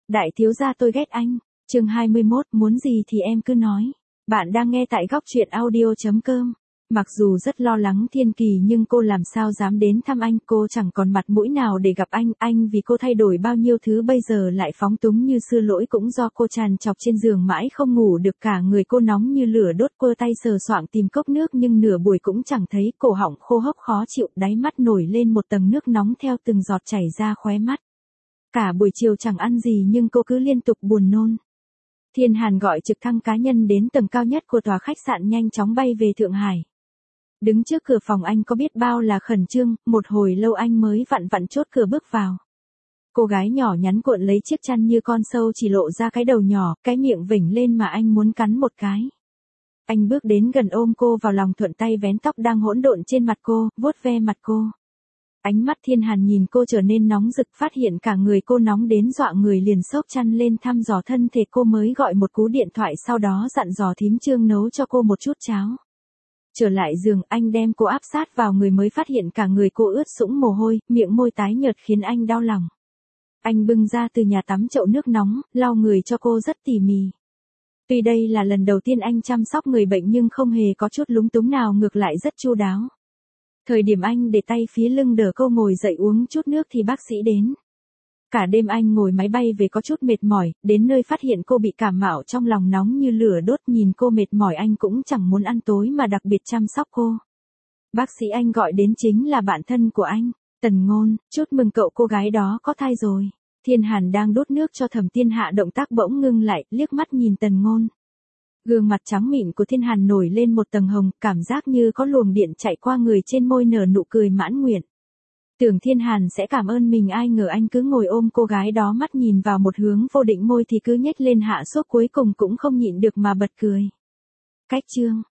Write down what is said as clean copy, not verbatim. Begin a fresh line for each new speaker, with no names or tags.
Đại thiếu gia tôi ghét anh. Chương 21, muốn gì thì em cứ nói. Bạn đang nghe tại góc truyện audio.com. Mặc dù rất lo lắng Thiên Kỳ nhưng cô làm sao dám đến thăm anh, cô chẳng còn mặt mũi nào để gặp anh vì cô thay đổi bao nhiêu thứ bây giờ lại phóng túng như xưa, lỗi cũng do cô trằn trọc trên giường mãi không ngủ được, cả người cô nóng như lửa đốt, quơ tay sờ soạng tìm cốc nước nhưng nửa buổi cũng chẳng thấy, cổ họng khô hốc khó chịu, đáy mắt nổi lên một tầng nước nóng theo từng giọt chảy ra khóe mắt. Cả buổi chiều chẳng ăn gì nhưng cô cứ liên tục buồn nôn. Thiên Hàn gọi trực thăng cá nhân đến tầng cao nhất của tòa khách sạn nhanh chóng bay về Thượng Hải. Đứng trước cửa phòng anh có biết bao là khẩn trương, một hồi lâu anh mới vặn vặn chốt cửa bước vào. Cô gái nhỏ nhắn cuộn lấy chiếc chăn như con sâu chỉ lộ ra cái đầu nhỏ, cái miệng vểnh lên mà anh muốn cắn một cái. Anh bước đến gần ôm cô vào lòng, thuận tay vén tóc đang hỗn độn trên mặt cô, vuốt ve mặt cô. Ánh mắt Thiên Hàn nhìn cô trở nên nóng rực, phát hiện cả người cô nóng đến dọa người liền xốc chăn lên thăm dò thân thể cô, mới gọi một cú điện thoại sau đó dặn dò thím Trương nấu cho cô một chút cháo. Trở lại giường, anh đem cô áp sát vào người mới phát hiện cả người cô ướt sũng mồ hôi, miệng môi tái nhợt khiến anh đau lòng. Anh bưng ra từ nhà tắm chậu nước nóng, lau người cho cô rất tỉ mỉ. Tuy đây là lần đầu tiên anh chăm sóc người bệnh nhưng không hề có chút lúng túng nào, ngược lại rất chu đáo. Thời điểm anh để tay phía lưng đỡ cô ngồi dậy uống chút nước thì bác sĩ đến. Cả đêm anh ngồi máy bay về có chút mệt mỏi, đến nơi phát hiện cô bị cảm mạo, trong lòng nóng như lửa đốt, nhìn cô mệt mỏi anh cũng chẳng muốn ăn tối mà đặc biệt chăm sóc cô. Bác sĩ anh gọi đến chính là bạn thân của anh, Tần Ngôn, chúc mừng cậu, cô gái đó có thai rồi. Thiên Hàn đang đốt nước cho Thẩm Thiên Hạ, động tác bỗng ngưng lại, liếc mắt nhìn Tần Ngôn. Gương mặt trắng mịn của Thiên Hàn nổi lên một tầng hồng, cảm giác như có luồng điện chạy qua người, trên môi nở nụ cười mãn nguyện. Tưởng Thiên Hàn sẽ cảm ơn mình, ai ngờ anh cứ ngồi ôm cô gái đó, mắt nhìn vào một hướng vô định, môi thì cứ nhếch lên hạ sốt, cuối cùng cũng không nhịn được mà bật cười. Cách chương